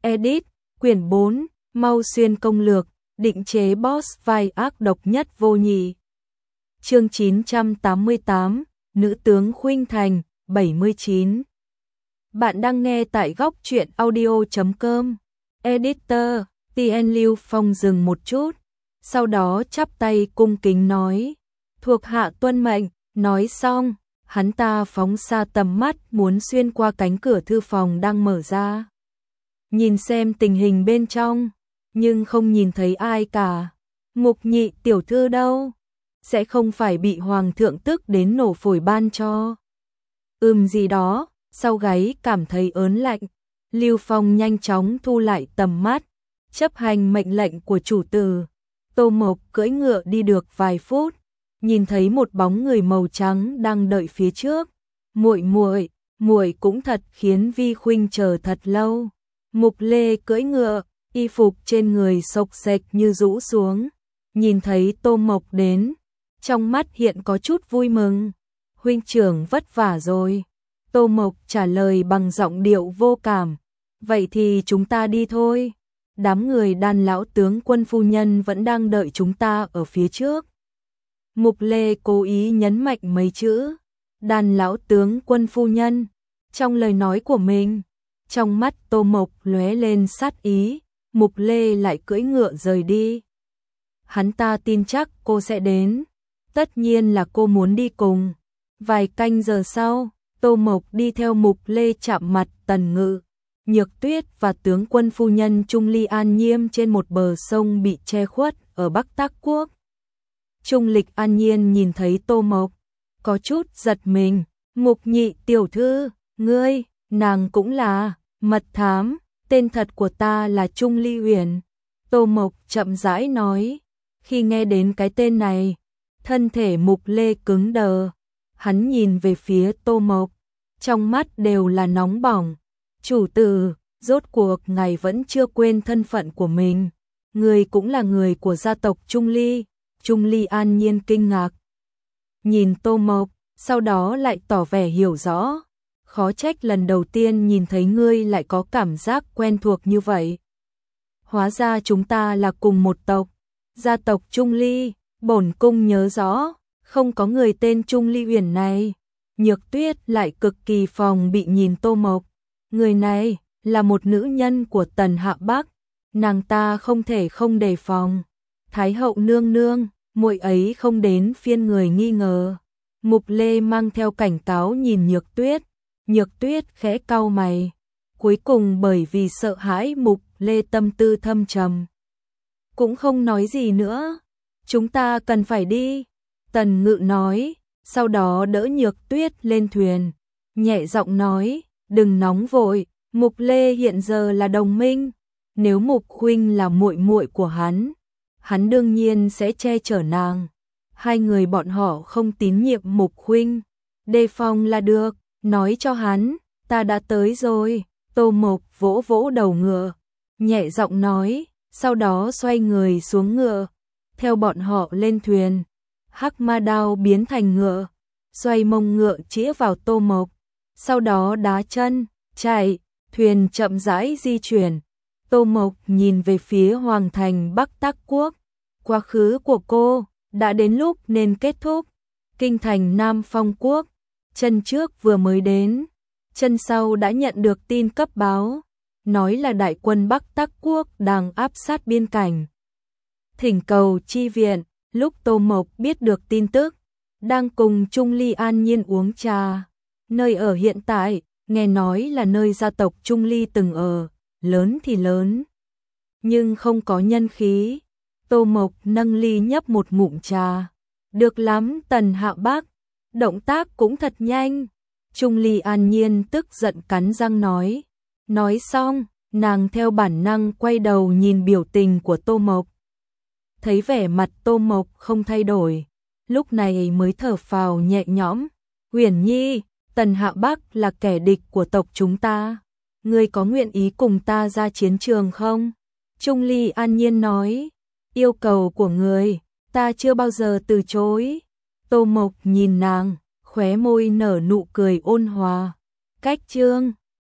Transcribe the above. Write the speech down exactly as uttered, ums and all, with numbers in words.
Edit, quyển bốn, Mau Xuyên công lược, định chế boss vai ác độc nhất vô nhị. Chương chín trăm tám mươi tám, Nữ tướng Khuynh Thành, bảy mươi chín. Bạn đang nghe tại góc truyện audio chấm com. Editor, tê en Lưu Phong dừng một chút, sau đó chắp tay cung kính nói, thuộc hạ tuân mệnh. Nói xong, hắn ta phóng xa tầm mắt muốn xuyên qua cánh cửa thư phòng đang mở ra, nhìn xem tình hình bên trong, nhưng không nhìn thấy ai cả. Mục Nhị tiểu thư đâu? Sẽ không phải bị hoàng thượng tức đến nổ phổi ban cho? Ừm gì đó, sau gáy cảm thấy ớn lạnh. Lưu Phong nhanh chóng thu lại tầm mắt, chấp hành mệnh lệnh của chủ tử. Tô Mộc cưỡi ngựa đi được vài phút, nhìn thấy một bóng người màu trắng đang đợi phía trước. Muội muội, muội cũng thật khiến Vi Khuynh chờ thật lâu. Mục Lê cưỡi ngựa, y phục trên người xộc xệch như rũ xuống, nhìn thấy Tô Mộc đến, trong mắt hiện có chút vui mừng. Huynh trưởng vất vả rồi. Tô Mộc trả lời bằng giọng điệu vô cảm. Vậy thì chúng ta đi thôi. Đám người Đan lão tướng quân phu nhân vẫn đang đợi chúng ta ở phía trước. Mục Lê cố ý nhấn mạnh mấy chữ Đan lão tướng quân phu nhân trong lời nói của mình. Trong mắt Tô Mộc lóe lên sát ý. Mục Lê lại cưỡi ngựa rời đi. Hắn ta tin chắc cô sẽ đến, tất nhiên là cô muốn đi cùng. Vài canh giờ sau, Tô Mộc đi theo Mục Lê chạm mặt Tần Ngự, Nhược Tuyết và tướng quân phu nhân Trung Ly An Nhiêm trên một bờ sông bị che khuất ở Bắc Tác Quốc. Trung Lịch An Nhiên nhìn thấy Tô Mộc, có chút giật mình. Mục Nhị tiểu thư, ngươi, nàng cũng là mật thám, tên thật của ta là Trung Ly Uyển. Tô Mộc chậm rãi nói. Khi nghe đến cái tên này, thân thể Mục Lê cứng đờ. Hắn nhìn về phía Tô Mộc, trong mắt đều là nóng bỏng. Chủ tử, rốt cuộc ngài vẫn chưa quên thân phận của mình. Người cũng là người của gia tộc Trung Ly. Trung Ly An Nhiên kinh ngạc, nhìn Tô Mộc, sau đó lại tỏ vẻ hiểu rõ. Khó trách lần đầu tiên nhìn thấy ngươi lại có cảm giác quen thuộc như vậy. Hóa ra chúng ta là cùng một tộc, gia tộc Trung Ly. Bổn cung nhớ rõ, không có người tên Trung Ly Uyển này. Nhược Tuyết lại cực kỳ phòng bị nhìn Tô Mộc. Người này là một nữ nhân của Tần Hạ Bắc, nàng ta không thể không đề phòng. Thái hậu nương nương, muội ấy không đến phiên người nghi ngờ. Mục Lê mang theo cảnh cáo nhìn Nhược Tuyết. Nhược Tuyết khẽ cau mày, cuối cùng bởi vì sợ hãi Mục Lê tâm tư thâm trầm, cũng không nói gì nữa. Chúng ta cần phải đi, Tần Ngự nói, sau đó đỡ Nhược Tuyết lên thuyền, nhẹ giọng nói, đừng nóng vội, Mục Lê hiện giờ là đồng minh, nếu Mục Khuynh là muội muội của hắn, hắn đương nhiên sẽ che chở nàng. Hai người bọn họ không tín nhiệm Mục Khuynh, đề phòng là được. Nói cho hắn, ta đã tới rồi. Tô Mộc vỗ vỗ đầu ngựa, nhẹ giọng nói, sau đó xoay người xuống ngựa, theo bọn họ lên thuyền. Hắc ma đao biến thành ngựa, xoay mông ngựa chĩa vào Tô Mộc, sau đó đá chân, chạy, thuyền chậm rãi di chuyển. Tô Mộc nhìn về phía hoàng thành Bắc Tác Quốc, quá khứ của cô đã đến lúc nên kết thúc. Kinh thành Nam Phong Quốc, chân trước vừa mới đến, chân sau đã nhận được tin cấp báo, nói là đại quân Bắc Tác Quốc đang áp sát biên cảnh, thỉnh cầu chi viện. Lúc Tô Mộc biết được tin tức, đang cùng Trung Ly An Nhiên uống trà. Nơi ở hiện tại, nghe nói là nơi gia tộc Trung Ly từng ở, lớn thì lớn, nhưng không có nhân khí. Tô Mộc nâng ly nhấp một ngụm trà. Được lắm Tần Hạ Bắc, động tác cũng thật nhanh. Trung Ly An Nhiên tức giận cắn răng nói. Nói xong, nàng theo bản năng quay đầu nhìn biểu tình của Tô Mộc. Thấy vẻ mặt Tô Mộc không thay đổi, lúc này mới thở phào nhẹ nhõm. Uyển Nhi, Tần Hạ Bắc là kẻ địch của tộc chúng ta. Ngươi có nguyện ý cùng ta ra chiến trường không? Trung Ly An Nhiên nói. Yêu cầu của người, ta chưa bao giờ từ chối. Tô Mộc nhìn nàng, khóe môi nở nụ cười ôn hòa. Cách chương